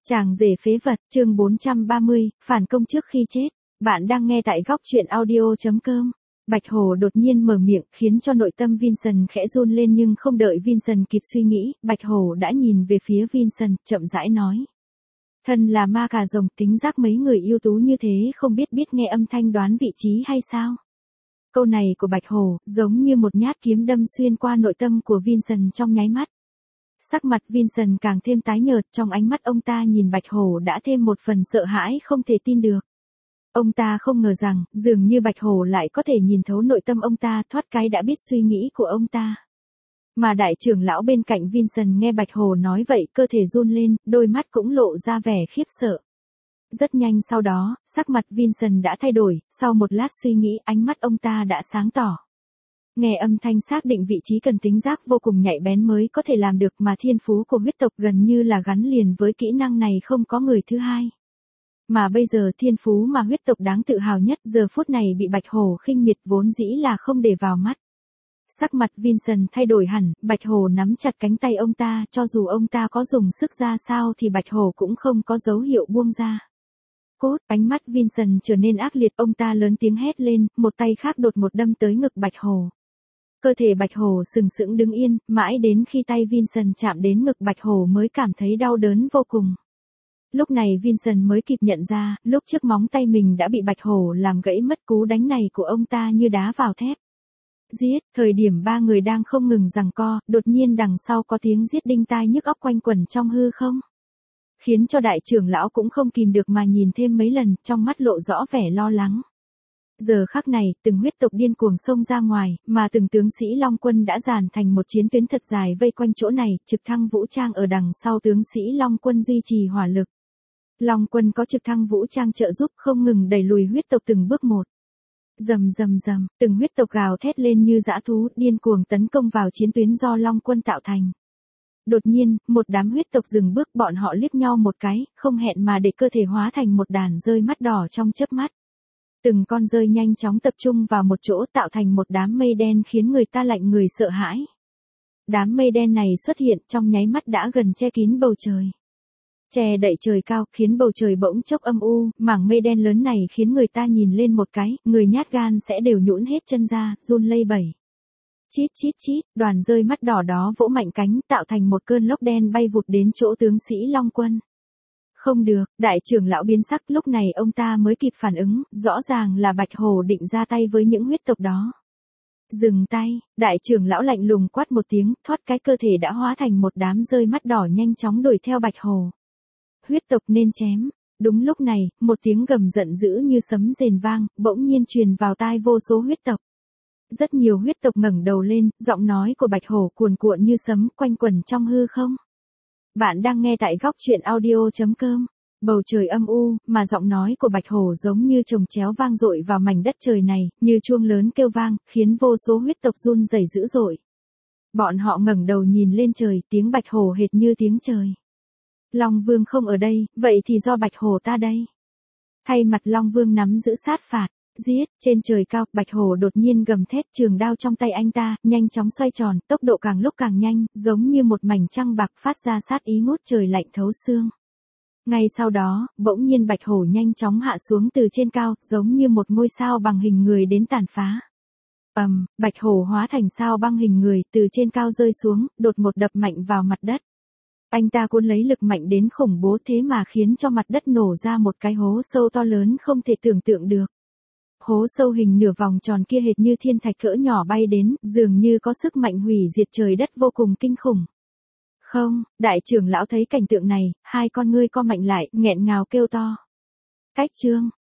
Chàng rể phế vật, chương 430, phản công trước khi chết. Bạn đang nghe tại góc truyện audio.com. Bạch Hồ đột nhiên mở miệng khiến cho nội tâm Vincent khẽ run lên, nhưng không đợi Vincent kịp suy nghĩ, Bạch Hồ đã nhìn về phía Vincent, chậm rãi nói. Thân là ma cà rồng, tính giác mấy người ưu tú như thế không biết nghe âm thanh đoán vị trí hay sao? Câu này của Bạch Hồ giống như một nhát kiếm đâm xuyên qua nội tâm của Vincent trong nháy mắt. Sắc mặt Vincent càng thêm tái nhợt, trong ánh mắt ông ta nhìn Bạch Hồ đã thêm một phần sợ hãi không thể tin được. Ông ta không ngờ rằng, dường như Bạch Hồ lại có thể nhìn thấu nội tâm ông ta, thoát cái đã biết suy nghĩ của ông ta. Mà đại trưởng lão bên cạnh Vincent nghe Bạch Hồ nói vậy, cơ thể run lên, đôi mắt cũng lộ ra vẻ khiếp sợ. Rất nhanh sau đó, sắc mặt Vincent đã thay đổi, sau một lát suy nghĩ, ánh mắt ông ta đã sáng tỏ. Nghe âm thanh xác định vị trí cần tính giác vô cùng nhạy bén mới có thể làm được, mà thiên phú của huyết tộc gần như là gắn liền với kỹ năng này, không có người thứ hai. Mà bây giờ thiên phú mà huyết tộc đáng tự hào nhất giờ phút này bị Bạch Hồ khinh miệt, vốn dĩ là không để vào mắt. Sắc mặt Vincent thay đổi hẳn, Bạch Hồ nắm chặt cánh tay ông ta, cho dù ông ta có dùng sức ra sao thì Bạch Hồ cũng không có dấu hiệu buông ra. Cốt, ánh mắt Vincent trở nên ác liệt, ông ta lớn tiếng hét lên, một tay khác đột một đâm tới ngực Bạch Hồ. Cơ thể Bạch Hồ sừng sững đứng yên, mãi đến khi tay Vincent chạm đến ngực Bạch Hồ mới cảm thấy đau đớn vô cùng. Lúc này Vincent mới kịp nhận ra, lúc trước móng tay mình đã bị Bạch Hồ làm gãy mất, cú đánh này của ông ta như đá vào thép. Giết, thời điểm ba người đang không ngừng giằng co, đột nhiên đằng sau có tiếng giết đinh tai nhức óc quanh quẩn trong hư không. Khiến cho đại trưởng lão cũng không kìm được mà nhìn thêm mấy lần, trong mắt lộ rõ vẻ lo lắng. Giờ khắc này, từng huyết tộc điên cuồng xông ra ngoài, mà từng tướng sĩ Long Quân đã dàn thành một chiến tuyến thật dài vây quanh chỗ này, trực thăng vũ trang ở đằng sau tướng sĩ Long Quân duy trì hỏa lực. Long Quân có trực thăng vũ trang trợ giúp, không ngừng đẩy lùi huyết tộc từng bước một. Rầm rầm rầm, từng huyết tộc gào thét lên như dã thú, điên cuồng tấn công vào chiến tuyến do Long Quân tạo thành. Đột nhiên, một đám huyết tộc dừng bước, bọn họ liếc nhau một cái, không hẹn mà để cơ thể hóa thành một đàn dơi mắt đỏ trong chớp mắt. Từng con dơi nhanh chóng tập trung vào một chỗ, tạo thành một đám mây đen khiến người ta lạnh người sợ hãi. Đám mây đen này xuất hiện trong nháy mắt đã gần che kín bầu trời. Che đậy trời cao, khiến bầu trời bỗng chốc âm u, mảng mây đen lớn này khiến người ta nhìn lên một cái, người nhát gan sẽ đều nhũn hết chân ra, run lẩy bẩy. Chít chít chít, đoàn dơi mắt đỏ đó vỗ mạnh cánh, tạo thành một cơn lốc đen bay vụt đến chỗ tướng sĩ Long Quân. Không được, đại trưởng lão biến sắc, lúc này ông ta mới kịp phản ứng, rõ ràng là Bạch Hồ định ra tay với những huyết tộc đó. Dừng tay, đại trưởng lão lạnh lùng quát một tiếng, thoát cái cơ thể đã hóa thành một đám dơi mắt đỏ nhanh chóng đuổi theo Bạch Hồ. Huyết tộc nên chém. Đúng lúc này, một tiếng gầm giận dữ như sấm rền vang, bỗng nhiên truyền vào tai vô số huyết tộc. Rất nhiều huyết tộc ngẩng đầu lên, giọng nói của Bạch Hồ cuồn cuộn như sấm, quanh quẩn trong hư không. Bạn đang nghe tại góc truyện audio.com. Bầu trời âm u, mà giọng nói của Bạch Hồ giống như chồng chéo vang dội vào mảnh đất trời này, như chuông lớn kêu vang, khiến vô số huyết tộc run rẩy dữ dội. Bọn họ ngẩng đầu nhìn lên trời, tiếng Bạch Hồ hệt như tiếng trời. Long Vương không ở đây, vậy thì do Bạch Hồ ta đây. Thay mặt Long Vương nắm giữ sát phạt. Giết, trên trời cao, Bạch Hồ đột nhiên gầm thét, trường đao trong tay anh ta, nhanh chóng xoay tròn, tốc độ càng lúc càng nhanh, giống như một mảnh trăng bạc phát ra sát ý ngút trời lạnh thấu xương. Ngay sau đó, bỗng nhiên Bạch Hồ nhanh chóng hạ xuống từ trên cao, giống như một ngôi sao bằng hình người đến tàn phá. Bạch Hồ hóa thành sao băng hình người, từ trên cao rơi xuống, đột một đập mạnh vào mặt đất. Anh ta cuốn lấy lực mạnh đến khủng bố, thế mà khiến cho mặt đất nổ ra một cái hố sâu to lớn không thể tưởng tượng được. Hố sâu hình nửa vòng tròn kia hệt như thiên thạch cỡ nhỏ bay đến, dường như có sức mạnh hủy diệt trời đất vô cùng kinh khủng. Không, đại trưởng lão thấy cảnh tượng này, hai con ngươi co mạnh lại, nghẹn ngào kêu to. Cách chương,